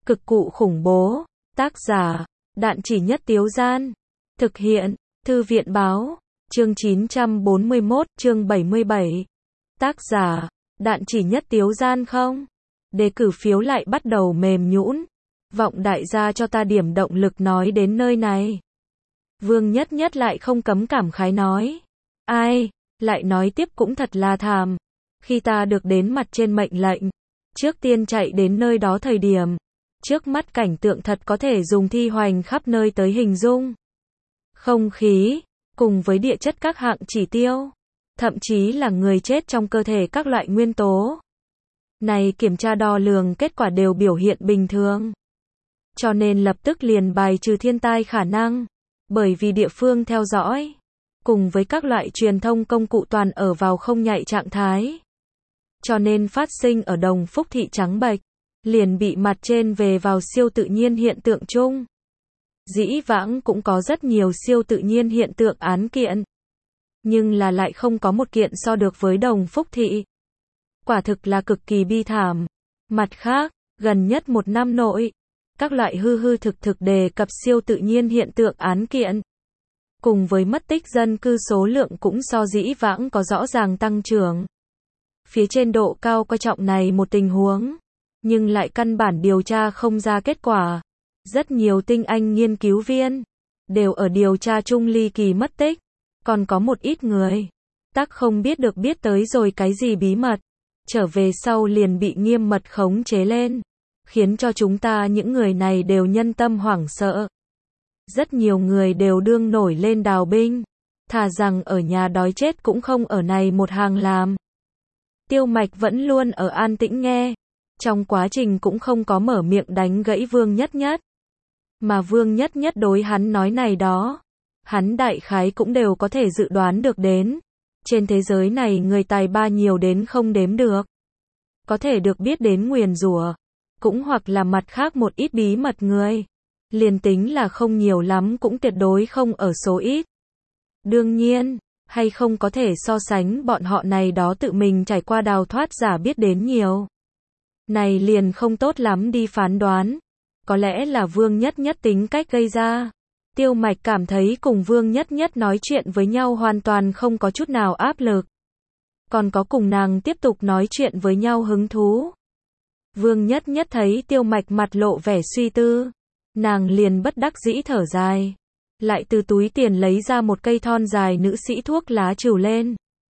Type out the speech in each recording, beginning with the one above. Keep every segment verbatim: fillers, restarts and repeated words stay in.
Cực cụ khủng bố. Tác giả, Đạn Chỉ Nhất Tiếu Gian. Thực hiện, Thư viện Báo. Chương chín trăm bốn mươi mốt, chương bảy mươi bảy. Tác giả, Đạn Chỉ Nhất Tiếu Gian không? Đề cử phiếu lại bắt đầu mềm nhũn. Vọng đại gia cho ta điểm động lực nói đến nơi này. Vương Nhất Nhất lại không cấm cảm khái nói. Ai, lại nói tiếp cũng thật là thàm. Khi ta được đến mặt trên mệnh lệnh, trước tiên chạy đến nơi đó thời điểm, trước mắt cảnh tượng thật có thể dùng thi hoành khắp nơi tới hình dung. Không khí, cùng với địa chất các hạng chỉ tiêu, thậm chí là người chết trong cơ thể các loại nguyên tố. Này kiểm tra đo lường kết quả đều biểu hiện bình thường. Cho nên lập tức liền bài trừ thiên tai khả năng, bởi vì địa phương theo dõi, cùng với các loại truyền thông công cụ toàn ở vào không nhạy trạng thái. Cho nên phát sinh ở Đồng Phúc thị trắng bệch, liền bị mặt trên về vào siêu tự nhiên hiện tượng chung. Dĩ vãng cũng có rất nhiều siêu tự nhiên hiện tượng án kiện, nhưng là lại không có một kiện so được với Đồng Phúc thị. Quả thực là cực kỳ bi thảm. Mặt khác, gần nhất một năm nội, các loại hư hư thực thực đề cập siêu tự nhiên hiện tượng án kiện, cùng với mất tích dân cư số lượng cũng so dĩ vãng có rõ ràng tăng trưởng. Phía trên độ cao coi trọng này một tình huống, nhưng lại căn bản điều tra không ra kết quả. Rất nhiều tinh anh nghiên cứu viên đều ở điều tra chung ly kỳ mất tích, còn có một ít người tắc không biết được biết tới rồi cái gì bí mật, trở về sau liền bị nghiêm mật khống chế lên, khiến cho chúng ta những người này đều nhân tâm hoảng sợ. Rất nhiều người đều đương nổi lên đào binh, thà rằng ở nhà đói chết cũng không ở này một hàng làm. Tiêu Mạch vẫn luôn ở an tĩnh nghe, trong quá trình cũng không có mở miệng đánh gãy Vương Nhất Nhất. Mà Vương Nhất Nhất đối hắn nói này đó, hắn đại khái cũng đều có thể dự đoán được đến. Trên thế giới này người tài ba nhiều đến không đếm được. Có thể được biết đến nguyền rủa, cũng hoặc là mặt khác một ít bí mật người. Liền tính là không nhiều lắm cũng tuyệt đối không ở số ít. Đương nhiên, hay không có thể so sánh bọn họ này đó tự mình trải qua đào thoát giả biết đến nhiều. Này liền không tốt lắm đi phán đoán. Có lẽ là Vương Nhất Nhất tính cách gây ra. Tiêu Mạch cảm thấy cùng Vương Nhất Nhất nói chuyện với nhau hoàn toàn không có chút nào áp lực. Còn có cùng nàng tiếp tục nói chuyện với nhau hứng thú. Vương Nhất Nhất thấy Tiêu Mạch mặt lộ vẻ suy tư, nàng liền bất đắc dĩ thở dài. Lại từ túi tiền lấy ra một cây thon dài nữ sĩ thuốc lá trừ lên.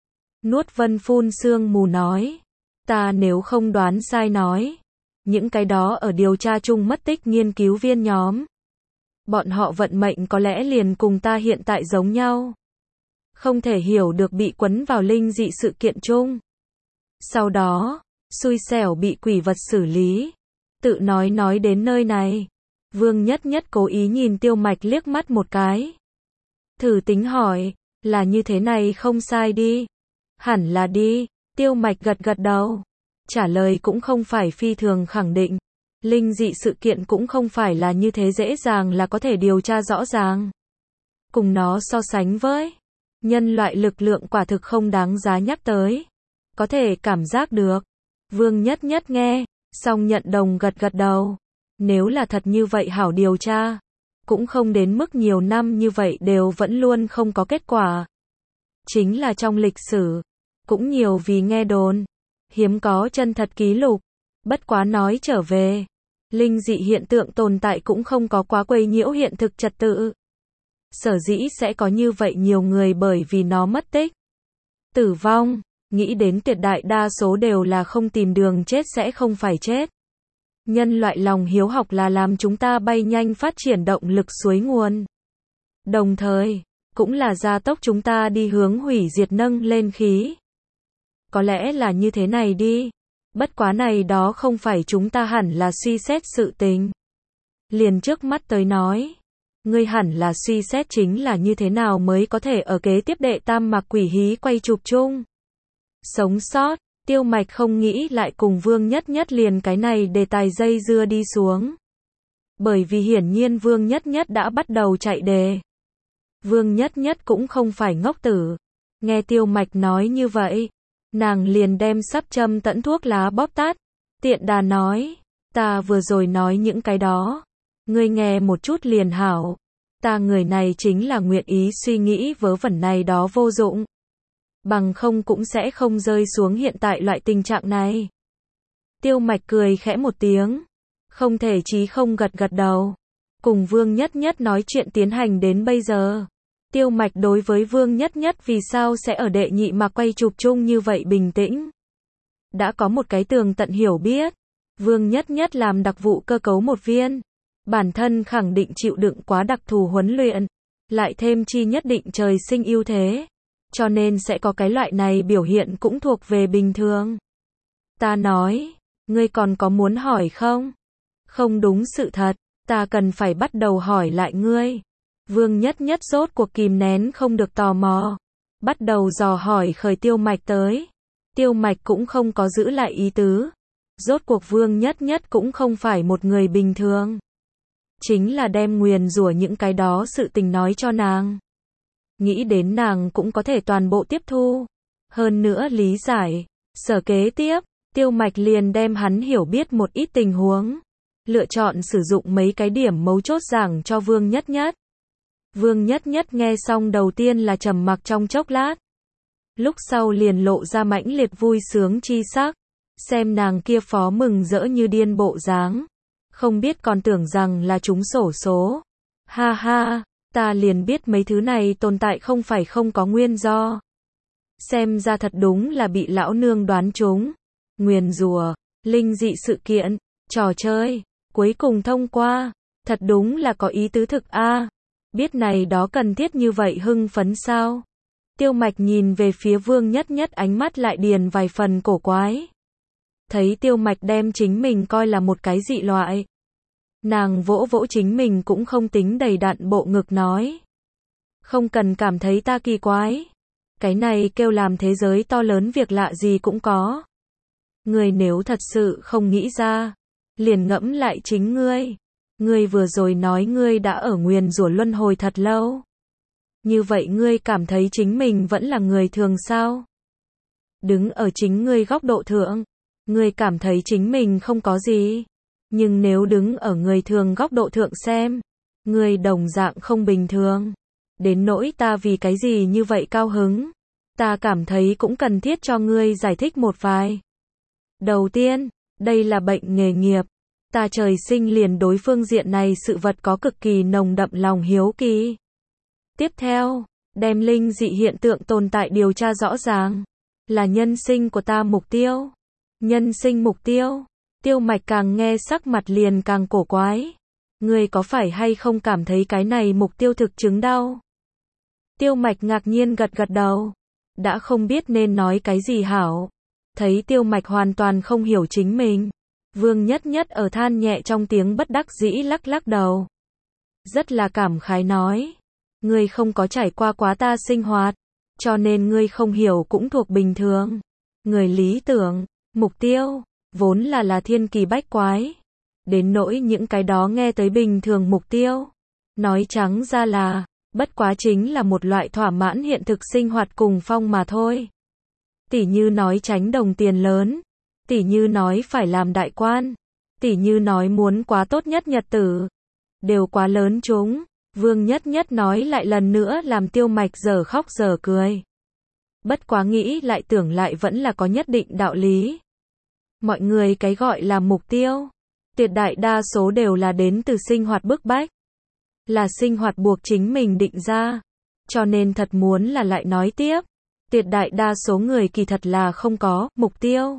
Nuốt vân phun sương mù nói. Ta nếu không đoán sai nói, những cái đó ở điều tra chung mất tích nghiên cứu viên nhóm, bọn họ vận mệnh có lẽ liền cùng ta hiện tại giống nhau. Không thể hiểu được bị quấn vào linh dị sự kiện chung. Sau đó, xui xẻo bị quỷ vật xử lý. Tự nói nói đến nơi này, Vương Nhất Nhất cố ý nhìn Tiêu Mạch liếc mắt một cái. Thử tính hỏi, là như thế này không sai đi. Hẳn là đi. Tiêu Mạch gật gật đầu. Trả lời cũng không phải phi thường khẳng định. Linh dị sự kiện cũng không phải là như thế dễ dàng là có thể điều tra rõ ràng. Cùng nó so sánh với nhân loại lực lượng quả thực không đáng giá nhắc tới. Có thể cảm giác được. Vương Nhất Nhất nghe, xong nhận đồng gật gật đầu. Nếu là thật như vậy hảo điều tra, cũng không đến mức nhiều năm như vậy đều vẫn luôn không có kết quả. Chính là trong lịch sử, cũng nhiều vì nghe đồn, hiếm có chân thật ký lục. Bất quá nói trở về, linh dị hiện tượng tồn tại cũng không có quá quấy nhiễu hiện thực trật tự. Sở dĩ sẽ có như vậy nhiều người bởi vì nó mất tích, tử vong, nghĩ đến tuyệt đại đa số đều là không tìm đường chết sẽ không phải chết. Nhân loại lòng hiếu học là làm chúng ta bay nhanh phát triển động lực suối nguồn. Đồng thời, cũng là gia tốc chúng ta đi hướng hủy diệt nâng lên khí. Có lẽ là như thế này đi. Bất quá này đó không phải chúng ta hẳn là suy xét sự tình. Liền trước mắt tới nói, ngươi hẳn là suy xét chính là như thế nào mới có thể ở kế tiếp đệ tam mạc quỷ hí quay chụp chung. Sống sót. Tiêu Mạch không nghĩ lại cùng Vương Nhất Nhất liền cái này đề tài dây dưa đi xuống. Bởi vì hiển nhiên Vương Nhất Nhất đã bắt đầu chạy đề. Vương Nhất Nhất cũng không phải ngốc tử. Nghe Tiêu Mạch nói như vậy, nàng liền đem sắp châm tẫn thuốc lá bóp tắt. Tiện đà nói, Ta vừa rồi nói những cái đó, ngươi nghe một chút liền hảo. Ta người này chính là nguyện ý suy nghĩ vớ vẩn này đó vô dụng. Bằng không cũng sẽ không rơi xuống hiện tại loại tình trạng này. Tiêu Mạch cười khẽ một tiếng. Không thể chí không gật gật đầu. Cùng Vương Nhất Nhất nói chuyện tiến hành đến bây giờ. Tiêu Mạch đối với Vương Nhất Nhất vì sao sẽ ở đệ nhị mà quay chụp chung như vậy bình tĩnh. Đã có một cái tường tận hiểu biết. Vương Nhất Nhất làm đặc vụ cơ cấu một viên. Bản thân khẳng định chịu đựng quá đặc thù huấn luyện. Lại thêm chi nhất định trời sinh ưu thế. Cho nên sẽ có cái loại này biểu hiện cũng thuộc về bình thường. Ta nói, ngươi còn có muốn hỏi không? Không đúng sự thật, ta cần phải bắt đầu hỏi lại ngươi. Vương Nhất Nhất rốt cuộc kìm nén không được tò mò. Bắt đầu dò hỏi khởi Tiêu Mạch tới. Tiêu Mạch cũng không có giữ lại ý tứ. Rốt cuộc Vương Nhất Nhất cũng không phải một người bình thường. Chính là đem nguyền rủa những cái đó sự tình nói cho nàng. Nghĩ đến nàng cũng có thể toàn bộ tiếp thu. Hơn nữa lý giải. Sở kế tiếp, Tiêu Mạch liền đem hắn hiểu biết một ít tình huống. Lựa chọn sử dụng mấy cái điểm mấu chốt giảng cho Vương Nhất Nhất. Vương Nhất Nhất nghe xong đầu tiên là trầm mặc trong chốc lát. Lúc sau liền lộ ra mãnh liệt vui sướng chi sắc. Xem nàng kia phó mừng rỡ như điên bộ dáng. Không biết còn tưởng rằng là trúng xổ số. Ha ha, ta liền biết mấy thứ này tồn tại không phải không có nguyên do. Xem ra thật đúng là bị lão nương đoán trúng. Nguyền rủa, linh dị sự kiện, trò chơi, cuối cùng thông qua. Thật đúng là có ý tứ thực a. Biết này đó cần thiết như vậy hưng phấn sao? Tiêu Mạch nhìn về phía Vương Nhất Nhất ánh mắt lại điền vài phần cổ quái. Thấy Tiêu Mạch đem chính mình coi là một cái dị loại. Nàng vỗ vỗ chính mình cũng không tính đầy đặn bộ ngực nói. Không cần cảm thấy ta kỳ quái. Cái này kêu làm thế giới to lớn việc lạ gì cũng có. Ngươi nếu thật sự không nghĩ ra, liền ngẫm lại chính ngươi. Ngươi vừa rồi nói ngươi đã ở nguyền rủa luân hồi thật lâu. Như vậy ngươi cảm thấy chính mình vẫn là người thường sao? Đứng ở chính ngươi góc độ thượng, ngươi cảm thấy chính mình không có gì. Nhưng nếu đứng ở người thường góc độ thượng xem, ngươi đồng dạng không bình thường. Đến nỗi ta vì cái gì như vậy cao hứng, ta cảm thấy cũng cần thiết cho ngươi giải thích một vài. Đầu tiên, đây là bệnh nghề nghiệp. Ta trời sinh liền đối phương diện này sự vật có cực kỳ nồng đậm lòng hiếu kỳ. Tiếp theo, đem linh dị hiện tượng tồn tại điều tra rõ ràng. Là nhân sinh của ta mục tiêu. Nhân sinh mục tiêu. Tiêu Mạch càng nghe sắc mặt liền càng cổ quái. Ngươi có phải hay không cảm thấy cái này mục tiêu thực chứng đau? Tiêu Mạch ngạc nhiên gật gật đầu. Đã không biết nên nói cái gì hảo. Thấy Tiêu Mạch hoàn toàn không hiểu chính mình. Vương Nhất Nhất ở than nhẹ trong tiếng bất đắc dĩ lắc lắc đầu. Rất là cảm khái nói. Ngươi không có trải qua quá ta sinh hoạt. Cho nên ngươi không hiểu cũng thuộc bình thường. Người lý tưởng, mục tiêu, vốn là là thiên kỳ bách quái. Đến nỗi những cái đó nghe tới bình thường mục tiêu. Nói trắng ra là, bất quá chính là một loại thỏa mãn hiện thực sinh hoạt cùng phong mà thôi. Tỉ như nói tránh đồng tiền lớn. Tỉ như nói phải làm đại quan. Tỉ như nói muốn quá tốt nhất nhật tử. Đều quá lớn chúng. Vương Nhất Nhất nói lại lần nữa làm Tiêu Mạch giờ khóc giờ cười. Bất quá nghĩ lại tưởng lại vẫn là có nhất định đạo lý. Mọi người cái gọi là mục tiêu. Tuyệt đại đa số đều là đến từ sinh hoạt bức bách. Là sinh hoạt buộc chính mình định ra. Cho nên thật muốn là lại nói tiếp. Tuyệt đại đa số người kỳ thật là không có mục tiêu.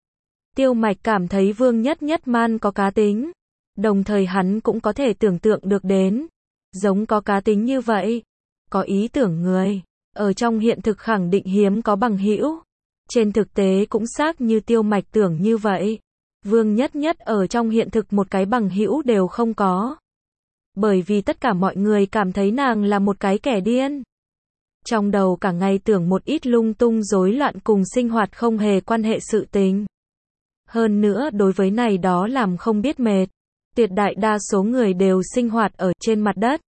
Tiêu Mạch cảm thấy Vương Nhất Nhất man có cá tính. Đồng thời hắn cũng có thể tưởng tượng được đến. Giống có cá tính như vậy. Có ý tưởng người. Ở trong hiện thực khẳng định hiếm có bằng hữu. Trên thực tế cũng xác như Tiêu Mạch tưởng như vậy. Vương Nhất Nhất ở trong hiện thực một cái bằng hữu đều không có. Bởi vì tất cả mọi người cảm thấy nàng là một cái kẻ điên. Trong đầu cả ngày tưởng một ít lung tung rối loạn cùng sinh hoạt không hề quan hệ sự tình. Hơn nữa đối với này đó làm không biết mệt. Tuyệt đại đa số người đều sinh hoạt ở trên mặt đất.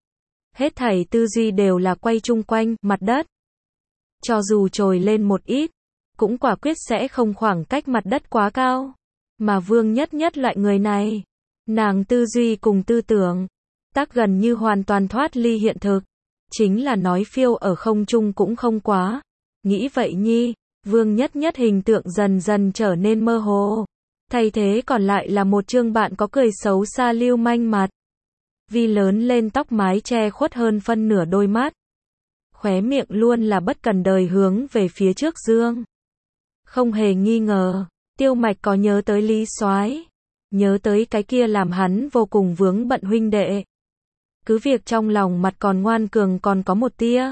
Hết thảy tư duy đều là quay chung quanh mặt đất. Cho dù trồi lên một ít, cũng quả quyết sẽ không khoảng cách mặt đất quá cao. Mà Vương Nhất Nhất loại người này, nàng tư duy cùng tư tưởng, tác gần như hoàn toàn thoát ly hiện thực. Chính là nói phiêu ở không trung cũng không quá. Nghĩ vậy nhi, Vương Nhất Nhất hình tượng dần dần trở nên mơ hồ. Thay thế còn lại là một trương bạn có cười xấu xa lưu manh mặt. Vi lớn lên tóc mái che khuất hơn phân nửa đôi mắt. Khóe miệng luôn là bất cần đời hướng về phía trước dương. Không hề nghi ngờ, Tiêu Mạch có nhớ tới Lý Soái, nhớ tới cái kia làm hắn vô cùng vướng bận huynh đệ. Cứ việc trong lòng mặt còn ngoan cường còn có một tia.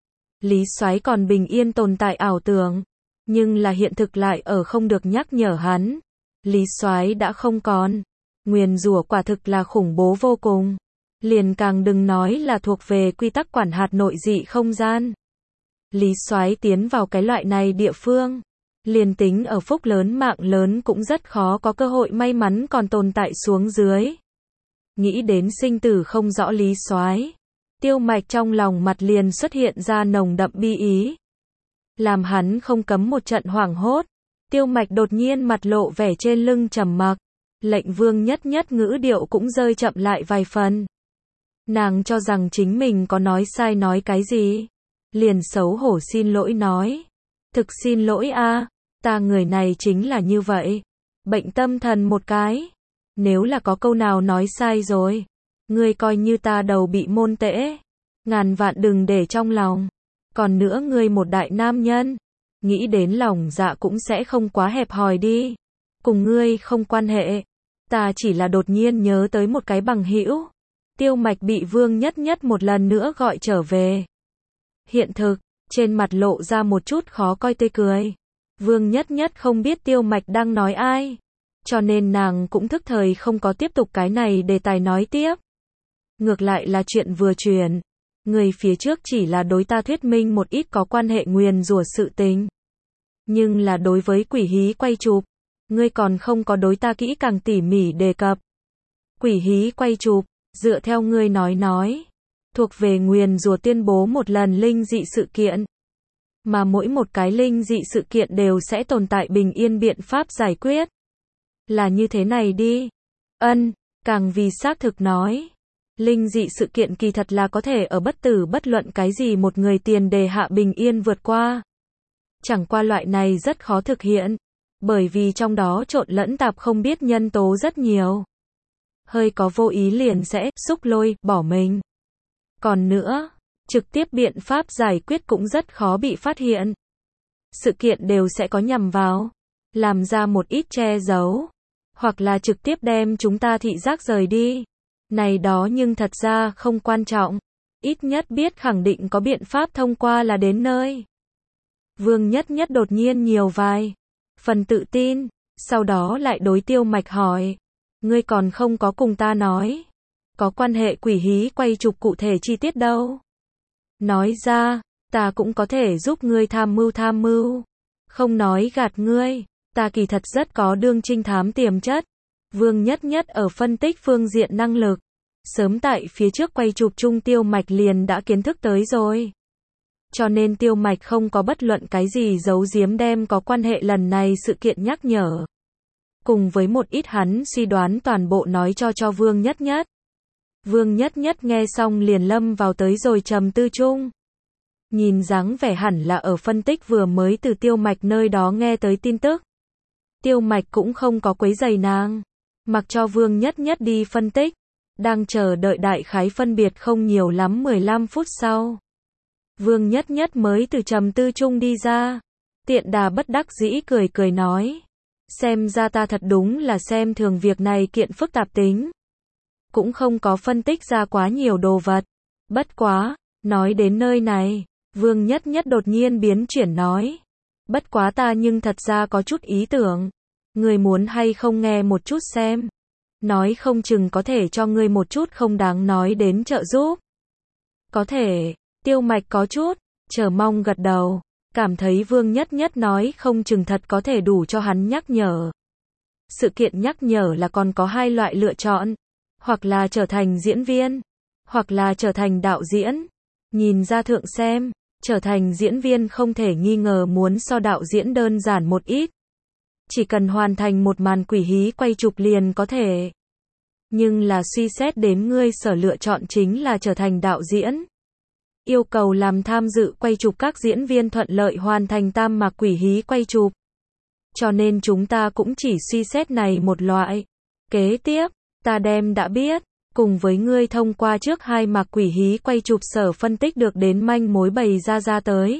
Lý Soái còn bình yên tồn tại ảo tưởng, nhưng là hiện thực lại ở không được nhắc nhở hắn. Lý Soái đã không còn. Nguyền rủa quả thực là khủng bố vô cùng. Liền càng đừng nói là thuộc về quy tắc quản hạt nội dị không gian. Lý Soái tiến vào cái loại này địa phương, liền tính ở phúc lớn mạng lớn cũng rất khó có cơ hội may mắn còn tồn tại xuống dưới. Nghĩ đến sinh tử không rõ Lý Soái, Tiêu Mạch trong lòng mặt liền xuất hiện ra nồng đậm bi ý. Làm hắn không cấm một trận hoảng hốt. Tiêu Mạch đột nhiên mặt lộ vẻ trên lưng trầm mặc, lệnh Vương Nhất Nhất ngữ điệu cũng rơi chậm lại vài phần. Nàng cho rằng chính mình có nói sai nói cái gì, liền xấu hổ xin lỗi nói, thực xin lỗi a, ta người này chính là như vậy, bệnh tâm thần một cái, nếu là có câu nào nói sai rồi, ngươi coi như ta đầu bị môn tễ, ngàn vạn đừng để trong lòng, còn nữa ngươi một đại nam nhân, nghĩ đến lòng dạ cũng sẽ không quá hẹp hòi đi, cùng ngươi không quan hệ, ta chỉ là đột nhiên nhớ tới một cái bằng hữu. Tiêu Mạch bị Vương Nhất Nhất một lần nữa gọi trở về. Hiện thực, trên mặt lộ ra một chút khó coi tươi cười. Vương Nhất Nhất không biết Tiêu Mạch đang nói ai, cho nên nàng cũng thức thời không có tiếp tục cái này đề tài nói tiếp. Ngược lại là chuyện vừa chuyển, người phía trước chỉ là đối ta thuyết minh một ít có quan hệ nguyền rủa sự tình. Nhưng là đối với quỷ hí quay chụp, ngươi còn không có đối ta kỹ càng tỉ mỉ đề cập. Quỷ hí quay chụp, dựa theo ngươi nói nói, thuộc về nguyền rủa tuyên bố một lần linh dị sự kiện. Mà mỗi một cái linh dị sự kiện đều sẽ tồn tại bình yên biện pháp giải quyết. Là như thế này đi. Ân, càng vì xác thực nói. Linh dị sự kiện kỳ thật là có thể ở bất tử bất luận cái gì một người tiền đề hạ bình yên vượt qua. Chẳng qua loại này rất khó thực hiện, bởi vì trong đó trộn lẫn tạp không biết nhân tố rất nhiều. Hơi có vô ý liền sẽ xúc lôi, bỏ mình. Còn nữa, trực tiếp biện pháp giải quyết cũng rất khó bị phát hiện. Sự kiện đều sẽ có nhằm vào, làm ra một ít che giấu, hoặc là trực tiếp đem chúng ta thị giác rời đi. Này đó nhưng thật ra không quan trọng, ít nhất biết khẳng định có biện pháp thông qua là đến nơi. Vương Nhất Nhất đột nhiên nhiều vài phần tự tin, sau đó lại đối Tiêu Mạch hỏi. Ngươi còn không có cùng ta nói. Có quan hệ quỷ hí quay chụp cụ thể chi tiết đâu. Nói ra, ta cũng có thể giúp ngươi tham mưu tham mưu. Không nói gạt ngươi, ta kỳ thật rất có đương trinh thám tiềm chất. Vương Nhất Nhất ở phân tích phương diện năng lực. Sớm tại phía trước quay chụp chung Tiêu Mạch liền đã kiến thức tới rồi. Cho nên Tiêu Mạch không có bất luận cái gì giấu giếm đem có quan hệ lần này sự kiện nhắc nhở. Cùng với một ít hắn suy đoán toàn bộ nói cho cho Vương Nhất Nhất. Vương Nhất Nhất nghe xong liền lâm vào tới rồi trầm tư chung. Nhìn dáng vẻ hẳn là ở phân tích vừa mới từ Tiêu Mạch nơi đó nghe tới tin tức. Tiêu Mạch cũng không có quấy giày nàng, mặc cho Vương Nhất Nhất đi phân tích. Đang chờ đợi đại khái phân biệt không nhiều lắm mười lăm phút sau. Vương Nhất Nhất mới từ trầm tư chung đi ra. Tiện đà bất đắc dĩ cười cười nói. Xem ra ta thật đúng là xem thường việc này kiện phức tạp tính. Cũng không có phân tích ra quá nhiều đồ vật. Bất quá, nói đến nơi này, Vương Nhất Nhất đột nhiên biến chuyển nói. Bất quá ta nhưng thật ra có chút ý tưởng. Người muốn hay không nghe một chút xem. Nói không chừng có thể cho ngươi một chút không đáng nói đến trợ giúp. Có thể, Tiêu Mạch có chút chờ mong gật đầu, cảm thấy Vương Nhất Nhất nói không chừng thật có thể đủ cho hắn nhắc nhở. Sự kiện nhắc nhở là còn có hai loại lựa chọn, hoặc là trở thành diễn viên, hoặc là trở thành đạo diễn. Nhìn ra thượng xem, trở thành diễn viên không thể nghi ngờ muốn so đạo diễn đơn giản một ít. Chỉ cần hoàn thành một màn quỷ hí quay chụp liền có thể. Nhưng là suy xét đến ngươi sở lựa chọn chính là trở thành đạo diễn. Yêu cầu làm tham dự quay chụp các diễn viên thuận lợi hoàn thành tam mạc quỷ hí quay chụp. Cho nên chúng ta cũng chỉ suy xét này một loại. Kế tiếp, ta đem đã biết, cùng với ngươi thông qua trước hai mạc quỷ hí quay chụp sở phân tích được đến manh mối bày ra ra tới.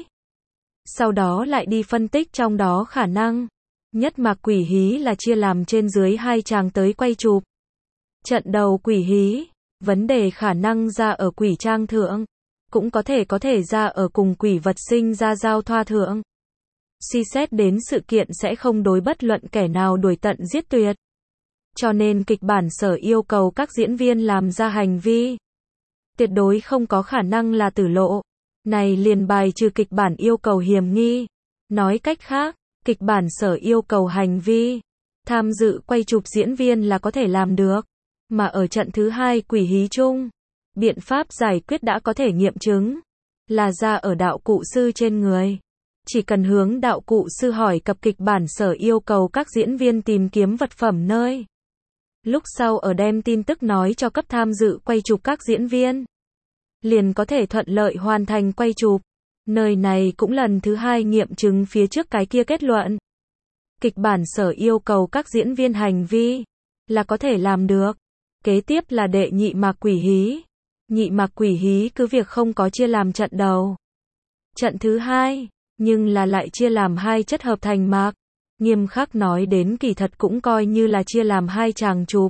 Sau đó lại đi phân tích trong đó khả năng. Nhất mạc quỷ hí là chia làm trên dưới hai tràng tới quay chụp. Trận đầu quỷ hí, vấn đề khả năng ra ở quỷ trang thượng, cũng có thể có thể ra ở cùng quỷ vật sinh ra giao thoa thượng. Suy xét đến sự kiện sẽ không đối bất luận kẻ nào đuổi tận giết tuyệt. Cho nên kịch bản sở yêu cầu các diễn viên làm ra hành vi. Tuyệt đối không có khả năng là tử lộ. Này liền bài trừ kịch bản yêu cầu hiểm nghi. Nói cách khác, kịch bản sở yêu cầu hành vi. Tham dự quay chụp diễn viên là có thể làm được. Mà ở trận thứ hai quỷ hí chung, biện pháp giải quyết đã có thể nghiệm chứng. Là ra ở đạo cụ sư trên người. Chỉ cần hướng đạo cụ sư hỏi cập kịch bản sở yêu cầu các diễn viên tìm kiếm vật phẩm nơi. Lúc sau ở đem tin tức nói cho cấp tham dự quay chụp các diễn viên. Liền có thể thuận lợi hoàn thành quay chụp. Nơi này cũng lần thứ hai nghiệm chứng phía trước cái kia kết luận. Kịch bản sở yêu cầu các diễn viên hành vi. Là có thể làm được. Kế tiếp là đệ nhị mạc quỷ hí. Nhị mạc quỷ hí cứ việc không có chia làm trận đầu. Trận thứ hai. Nhưng là lại chia làm hai chất hợp thành mạc. Nghiêm khắc nói đến kỳ thật cũng coi như là chia làm hai tràng chụp.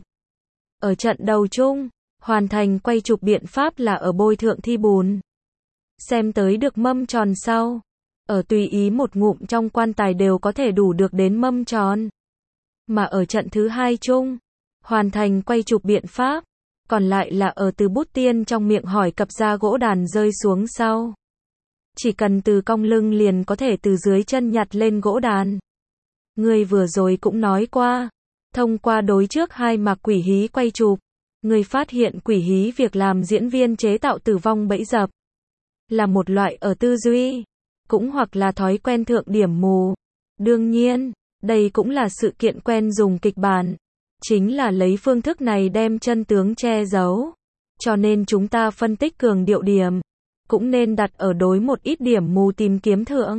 Ở trận đầu chung, hoàn thành quay chụp biện pháp là ở bôi thượng thi bùn. Xem tới được mâm tròn sau. Ở tùy ý một ngụm trong quan tài đều có thể đủ được đến mâm tròn. Mà ở trận thứ hai chung, hoàn thành quay chụp biện pháp. Còn lại là ở từ bút tiên trong miệng hỏi cập ra gỗ đàn rơi xuống sau. Chỉ cần từ cong lưng liền có thể từ dưới chân nhặt lên gỗ đàn. Người vừa rồi cũng nói qua. Thông qua đối trước hai mạc quỷ hí quay chụp. Người phát hiện quỷ hí việc làm diễn viên chế tạo tử vong bẫy dập. Là một loại ở tư duy. Cũng hoặc là thói quen thượng điểm mù. Đương nhiên, đây cũng là sự kiện quen dùng kịch bản. Chính là lấy phương thức này đem chân tướng che giấu. Cho nên chúng ta phân tích cường điệu điểm. Cũng nên đặt ở đối một ít điểm mù tìm kiếm thượng.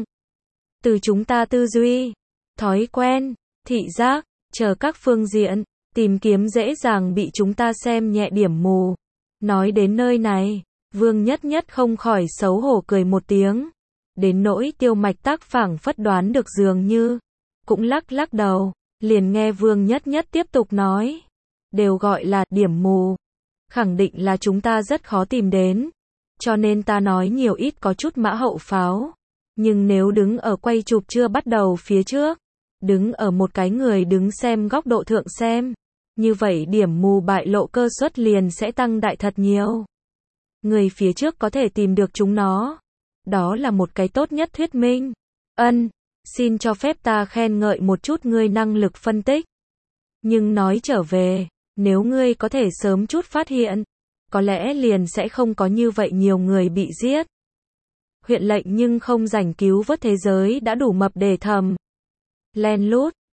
Từ chúng ta tư duy, thói quen, thị giác, chờ các phương diện, tìm kiếm dễ dàng bị chúng ta xem nhẹ điểm mù. Nói đến nơi này, Vương Nhất Nhất không khỏi xấu hổ cười một tiếng. Đến nỗi Tiêu Mạch Tác phảng phất đoán được dường như, cũng lắc lắc đầu, liền nghe Vương Nhất Nhất tiếp tục nói. Đều gọi là điểm mù. Khẳng định là chúng ta rất khó tìm đến. Cho nên ta nói nhiều ít có chút mã hậu pháo. Nhưng nếu đứng ở quay chụp chưa bắt đầu phía trước, đứng ở một cái người đứng xem góc độ thượng xem, như vậy điểm mù bại lộ cơ suất liền sẽ tăng đại thật nhiều. Người phía trước có thể tìm được chúng nó. Đó là một cái tốt nhất thuyết minh. Ân, xin cho phép ta khen ngợi một chút ngươi năng lực phân tích. Nhưng nói trở về, nếu ngươi có thể sớm chút phát hiện, có lẽ liền sẽ không có như vậy nhiều người bị giết. Huyện lệnh nhưng không rảnh cứu vớt thế giới đã đủ mập để thầm. Len lút,